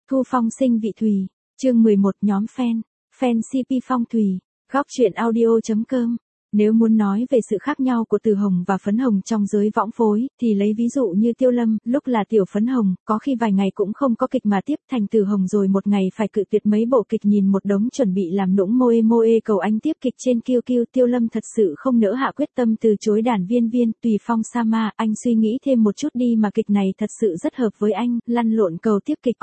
Thu Phong sinh vị Thùy, chương 11 nhóm fan CP Phong Thùy, góc truyện audio.com. Nếu muốn nói về sự khác nhau của từ hồng và phấn hồng trong giới võng phối, thì lấy ví dụ như Tiêu Lâm, lúc là tiểu phấn hồng, có khi vài ngày cũng không có kịch mà tiếp thành từ hồng rồi một ngày phải cự tuyệt mấy bộ kịch nhìn một đống chuẩn bị làm nũng moe cầu anh tiếp kịch trên QQ. Tiêu Lâm thật sự không nỡ hạ quyết tâm từ chối đàn viên, Tùy Phong Sama, anh suy nghĩ thêm một chút đi mà kịch này thật sự rất hợp với anh, lăn lộn cầu tiếp kịch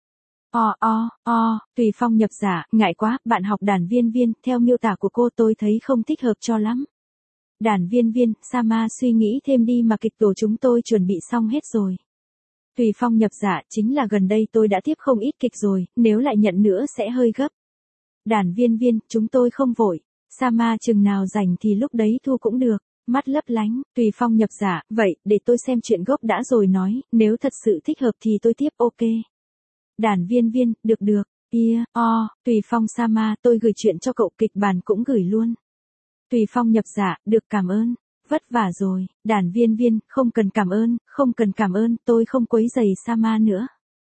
Tùy Phong nhập giả, ngại quá, bạn học đàn viên, theo miêu tả của cô tôi thấy không thích hợp cho lắm. Đàn viên, Sama suy nghĩ thêm đi mà kịch tổ chúng tôi chuẩn bị xong hết rồi. Tùy Phong nhập giả, chính là gần đây tôi đã tiếp không ít kịch rồi, nếu lại nhận nữa sẽ hơi gấp. Đàn viên, chúng tôi không vội, Sama chừng nào rảnh thì lúc đấy thu cũng được, mắt lấp lánh. Tùy Phong nhập giả, vậy, để tôi xem chuyện gốc đã rồi nói, nếu thật sự thích hợp thì tôi tiếp, ok. Đàn viên, được, Tùy Phong Sama, tôi gửi chuyện cho cậu, kịch bản cũng gửi luôn. Tùy Phong nhập giả, được, cảm ơn, vất vả rồi. Đàn viên, không cần cảm ơn, tôi không quấy rầy Sama nữa.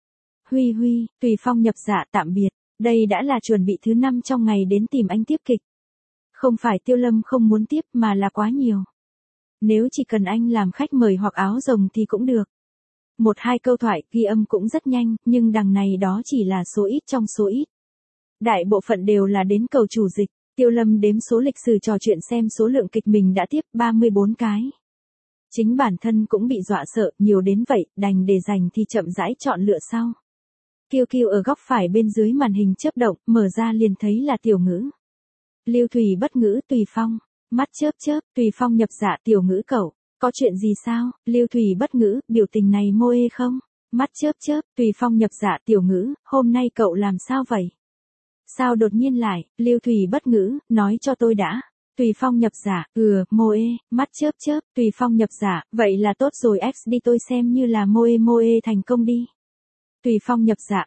Huy, Tùy Phong nhập giả, tạm biệt, đây đã là chuẩn bị thứ 5 trong ngày đến tìm anh tiếp kịch. Không phải Tiêu Lâm không muốn tiếp mà là quá nhiều. Nếu chỉ cần anh làm khách mời hoặc áo rồng thì cũng được. 1-2 câu thoại ghi âm cũng rất nhanh, nhưng đằng này đó chỉ là số ít trong số ít. Đại bộ phận đều là đến cầu chủ dịch. Tiêu Lâm đếm số lịch sử trò chuyện xem số lượng kịch mình đã tiếp, 34 cái. Chính bản thân cũng bị dọa sợ, nhiều đến vậy, đành để dành thì chậm rãi chọn lựa sau. QQ ở góc phải bên dưới màn hình chớp động, mở ra liền thấy là Tiểu Ngữ. Lưu Thùy bất ngữ, Tùy Phong, mắt chớp, Tùy Phong nhập dạ, Tiểu Ngữ cậu. Có chuyện gì sao? Lưu Thùy bất ngữ, biểu tình này moe không? Mắt chớp, Tùy Phong nhập dạ, Tiểu Ngữ, hôm nay cậu làm sao vậy? Sao đột nhiên lại? Lưu Thùy bất ngữ, nói cho tôi đã. Tùy Phong nhập dạ, moe, mắt chớp, Tùy Phong nhập dạ, vậy là tốt rồi, X đi, tôi xem như là moe thành công đi. Tùy Phong nhập dạ,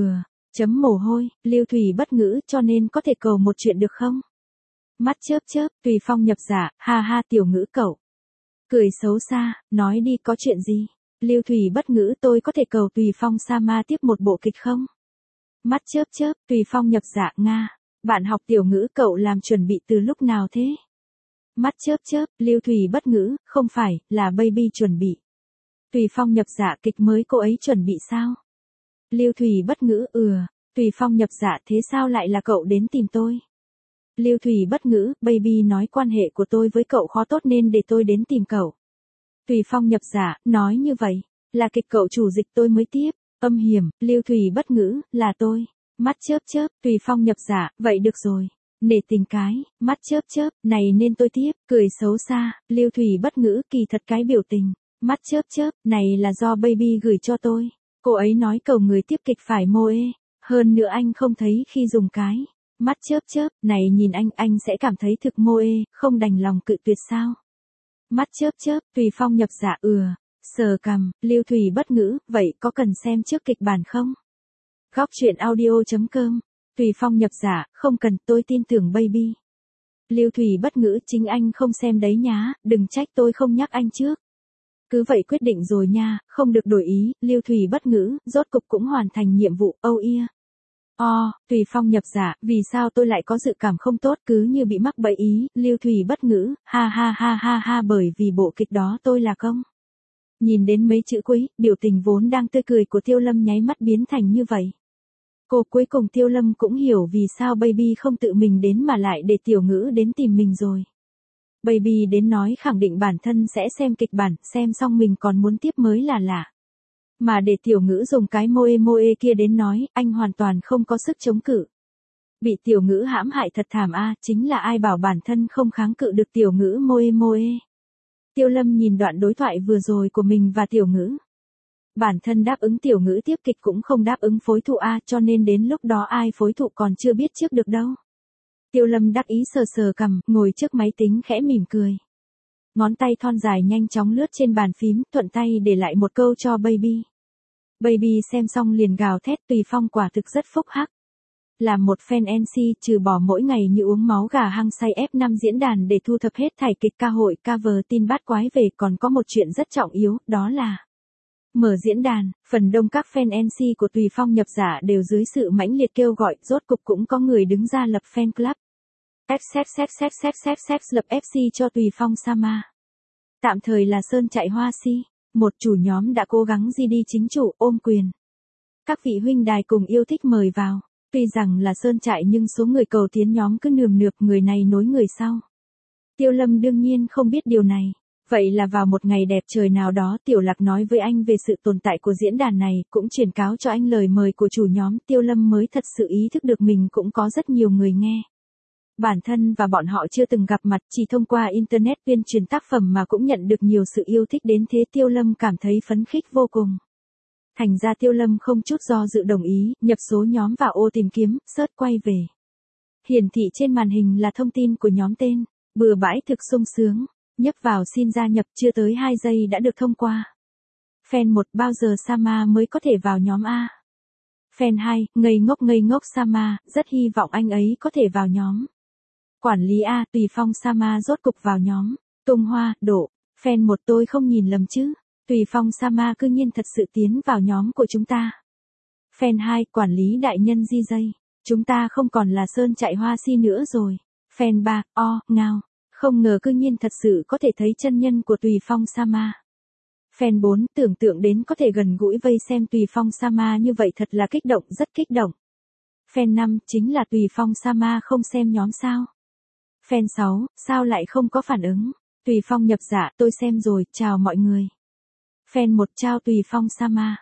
chấm mồ hôi. Lưu Thùy bất ngữ, cho nên có thể cầu một chuyện được không? Mắt chớp, Tùy Phong nhập dạ, ha Tiểu Ngữ cậu. Cười xấu xa, nói đi, có chuyện gì? Lưu Thùy bất ngữ, tôi có thể cầu Tùy Phong Sama tiếp một bộ kịch không? Mắt chớp, Tùy Phong nhập dạ, Nga. Bạn học Tiểu Ngữ cậu làm chuẩn bị từ lúc nào thế? Mắt chớp, Lưu Thùy bất ngữ, không phải, là baby chuẩn bị. Tùy Phong nhập dạ, kịch mới cô ấy chuẩn bị sao? Lưu Thùy bất ngữ, Tùy Phong nhập dạ, thế sao lại là cậu đến tìm tôi? Lưu Thùy bất ngữ, baby nói quan hệ của tôi với cậu khó tốt nên để tôi đến tìm cậu. Tùy Phong nhập giả, nói như vậy, là kịch cậu chủ dịch tôi mới tiếp, âm hiểm. Lưu Thùy bất ngữ, là tôi. Mắt chớp, Tùy Phong nhập giả, vậy được rồi. Nể tình cái, mắt chớp, này nên tôi tiếp, cười xấu xa. Lưu Thùy bất ngữ, kỳ thật cái biểu tình. Mắt chớp, này là do baby gửi cho tôi. Cô ấy nói cầu người tiếp kịch phải moe, hơn nữa anh không thấy khi dùng cái. Mắt chớp, này nhìn anh sẽ cảm thấy thực moe, không đành lòng cự tuyệt sao? Mắt chớp, Tùy Phong nhập dạ, sờ cằm. Lưu Thùy bất ngữ, vậy có cần xem trước kịch bản không? Góc truyện audio.com. Tùy Phong nhập dạ, không cần, tôi tin tưởng baby. Lưu Thùy bất ngữ, chính anh không xem đấy nhá, đừng trách tôi không nhắc anh trước. Cứ vậy quyết định rồi nha, không được đổi ý. Lưu Thùy bất ngữ, rốt cục cũng hoàn thành nhiệm vụ, Tùy Phong nhập giả, vì sao tôi lại có dự cảm không tốt, cứ như bị mắc bẫy ý. Lưu Thùy bất ngữ, ha, bởi vì bộ kịch đó tôi là công. Nhìn đến mấy chữ cuối, biểu tình vốn đang tươi cười của Tiêu Lâm nháy mắt biến thành như vậy. Cuối cùng Tiêu Lâm cũng hiểu vì sao baby không tự mình đến mà lại để Tiểu Ngữ đến tìm mình rồi. Baby đến nói khẳng định bản thân sẽ xem kịch bản, xem xong mình còn muốn tiếp mới là lạ. Mà để Tiểu Ngữ dùng cái moe kia đến nói, anh hoàn toàn không có sức chống cự. Bị Tiểu Ngữ hãm hại thật thảm chính là ai bảo bản thân không kháng cự được Tiểu Ngữ moe. Tiêu Lâm nhìn đoạn đối thoại vừa rồi của mình và Tiểu Ngữ. Bản thân đáp ứng Tiểu Ngữ tiếp kịch cũng không đáp ứng phối thụ cho nên đến lúc đó ai phối thụ còn chưa biết trước được đâu. Tiêu Lâm đắc ý sờ cằm, ngồi trước máy tính khẽ mỉm cười. Ngón tay thon dài nhanh chóng lướt trên bàn phím, thuận tay để lại một câu cho baby. Baby xem xong liền gào thét, Tùy Phong quả thực rất phúc hắc. Làm một fan NC, trừ bỏ mỗi ngày như uống máu gà hăng say F5 diễn đàn để thu thập hết thảy kịch ca hội cover tin bát quái về, còn có một chuyện rất trọng yếu, đó là Mở diễn đàn, phần đông các fan MC của Tùy Phong nhập giả đều dưới sự mãnh liệt kêu gọi, rốt cục cũng có người đứng ra lập fan club. Lập FC cho Tùy Phong Sama. Tạm thời là Sơn Chạy Hoa Si, một chủ nhóm đã cố gắng GD chính chủ ôm quyền. Các vị huynh đài cùng yêu thích mời vào. Tuy rằng là Sơn Chạy nhưng số người cầu tiến nhóm cứ nườm nượp người này nối người sau. Tiêu Lâm đương nhiên không biết điều này. Vậy là vào một ngày đẹp trời nào đó Tiểu Lạc nói với anh về sự tồn tại của diễn đàn này, cũng truyền cáo cho anh lời mời của chủ nhóm. Tiêu Lâm mới thật sự ý thức được mình cũng có rất nhiều người nghe. Bản thân và bọn họ chưa từng gặp mặt, chỉ thông qua Internet tuyên truyền tác phẩm mà cũng nhận được nhiều sự yêu thích đến thế. Tiêu Lâm cảm thấy phấn khích vô cùng. Thành ra Tiêu Lâm không chút do dự đồng ý, nhập số nhóm vào ô tìm kiếm, search quay về. Hiển thị trên màn hình là thông tin của nhóm tên, bừa bãi thực sung sướng, nhấp vào xin gia nhập chưa tới 2 giây đã được thông qua. Fan 1 bao giờ Sama mới có thể vào nhóm A? Fan 2, ngây ngốc Sama, rất hy vọng anh ấy có thể vào nhóm. Quản lý A, Tùy Phong Sama rốt cục vào nhóm. Tung Hoa, Độ, fan 1 tôi không nhìn lầm chứ. Tùy Phong Sama cư nhiên thật sự tiến vào nhóm của chúng ta. Fan 2, quản lý đại nhân DJ. Chúng ta không còn là Sơn Chạy Hoa Si nữa rồi. Fan 3, ngao. Không ngờ cư nhiên thật sự có thể thấy chân nhân của Tùy Phong Sama. Fan 4, tưởng tượng đến có thể gần gũi vây xem Tùy Phong Sama như vậy thật là kích động, rất kích động. Fan 5, chính là Tùy Phong Sama không xem nhóm sao? Fan 6, sao lại không có phản ứng? Tùy Phong nhập giả, tôi xem rồi, chào mọi người. Fan 1, chào Tùy Phong Sama.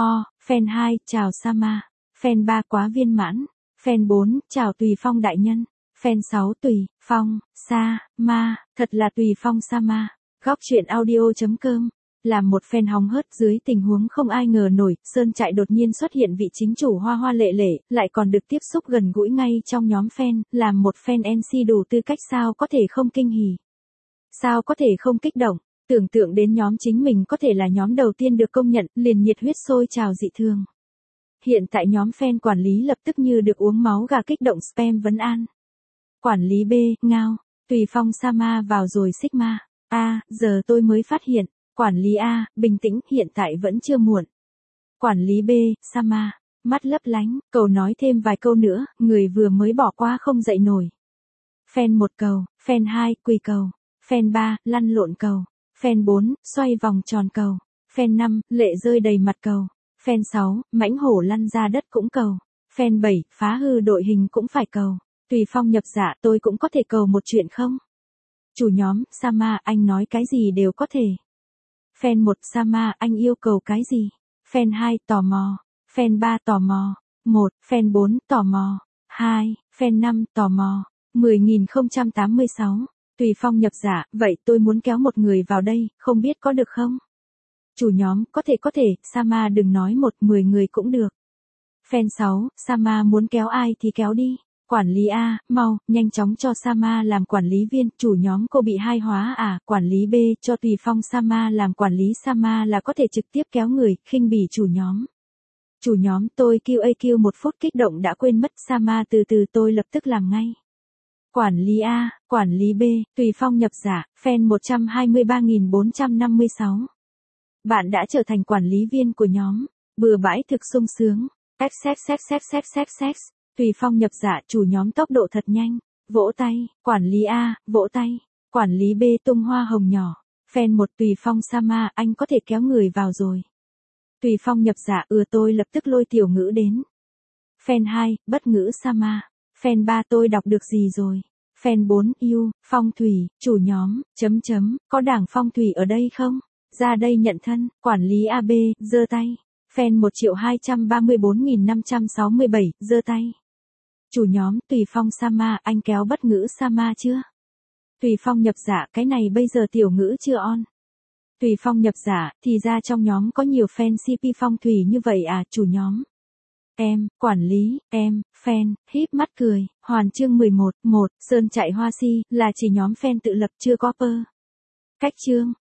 Fan 2, chào Sama. Fan 3, quá viên mãn. Fan 4, chào Tùy Phong đại nhân. Fan 6, Tùy Phong Sama, thật là Tùy Phong Sama. Góc truyện audio.com. Làm một fan hóng hớt dưới tình huống không ai ngờ nổi, Sơn Chạy đột nhiên xuất hiện vị chính chủ hoa hoa lệ lệ, lại còn được tiếp xúc gần gũi ngay trong nhóm fan, làm một fan MC đủ tư cách sao có thể không kinh hỉ. Sao có thể không kích động, tưởng tượng đến nhóm chính mình có thể là nhóm đầu tiên được công nhận, liền nhiệt huyết sôi trào dị thường. Hiện tại nhóm fan quản lý lập tức như được uống máu gà kích động spam vấn an. Quản lý B, ngao, Tùy Phong Sama vào rồi Sigma. Giờ tôi mới phát hiện. Quản lý A, bình tĩnh, hiện tại vẫn chưa muộn. Quản lý B, Sama, mắt lấp lánh, cầu nói thêm vài câu nữa, người vừa mới bỏ qua không dậy nổi. Fan 1 cầu, fan 2, quỳ cầu. Fan 3, lăn lộn cầu. Fan 4, xoay vòng tròn cầu. Fan 5, lệ rơi đầy mặt cầu. Fan 6, mãnh hổ lăn ra đất cũng cầu. Fan 7, phá hư đội hình cũng phải cầu. Tùy Phong nhập giả, tôi cũng có thể cầu một chuyện không? Chủ nhóm, Sama, anh nói cái gì đều có thể. Fan 1, Sama, anh yêu cầu cái gì? Fan 2, tò mò. Fan 3, tò mò. 1, fan 4, tò mò. 2, fan 5, tò mò. 10.086. Tùy Phong nhập giả, vậy tôi muốn kéo một người vào đây, không biết có được không? Chủ nhóm, có thể, Sama đừng nói 10 người cũng được. Fan 6, Sama muốn kéo ai thì kéo đi. Quản lý A, mau, nhanh chóng cho Sama làm quản lý viên, chủ nhóm cô bị hai hóa à? Quản lý B, cho Tùy Phong Sama làm quản lý, Sama là có thể trực tiếp kéo người, khinh bỉ chủ nhóm. Chủ nhóm, tôi QAQ 1 phút kích động đã quên mất, Sama từ từ tôi lập tức làm ngay. Quản lý A, quản lý B, Tùy Phong nhập giả, fan 123.456. Bạn đã trở thành quản lý viên của nhóm, bừa bãi thực sung sướng. Tùy Phong nhập giả, chủ nhóm tốc độ thật nhanh. Vỗ tay, quản lý A, vỗ tay. Quản lý B tung hoa hồng nhỏ. Fan 1 Tùy Phong Sama, anh có thể kéo người vào rồi. Tùy Phong nhập giả, tôi lập tức lôi tiểu ngữ đến. Fan 2, bất ngữ Sama. Fan 3 tôi đọc được gì rồi. Fan 4, yêu, phong thủy, chủ nhóm, có đảng phong thủy ở đây không? Ra đây nhận thân, quản lý AB, giơ tay. Fan 1.234.567, giơ tay. Chủ nhóm, Tùy Phong Sama, anh kéo bất ngữ Sama chưa? Tùy Phong nhập giả, cái này bây giờ tiểu ngữ chưa on. Tùy Phong nhập giả, thì ra trong nhóm có nhiều fan CP phong thủy như vậy à, chủ nhóm. Em, quản lý, em, fan, híp mắt cười, hoàn chương 11, Sơn Chạy Hoa Si, là chỉ nhóm fan tự lập chưa có per. Cách chương.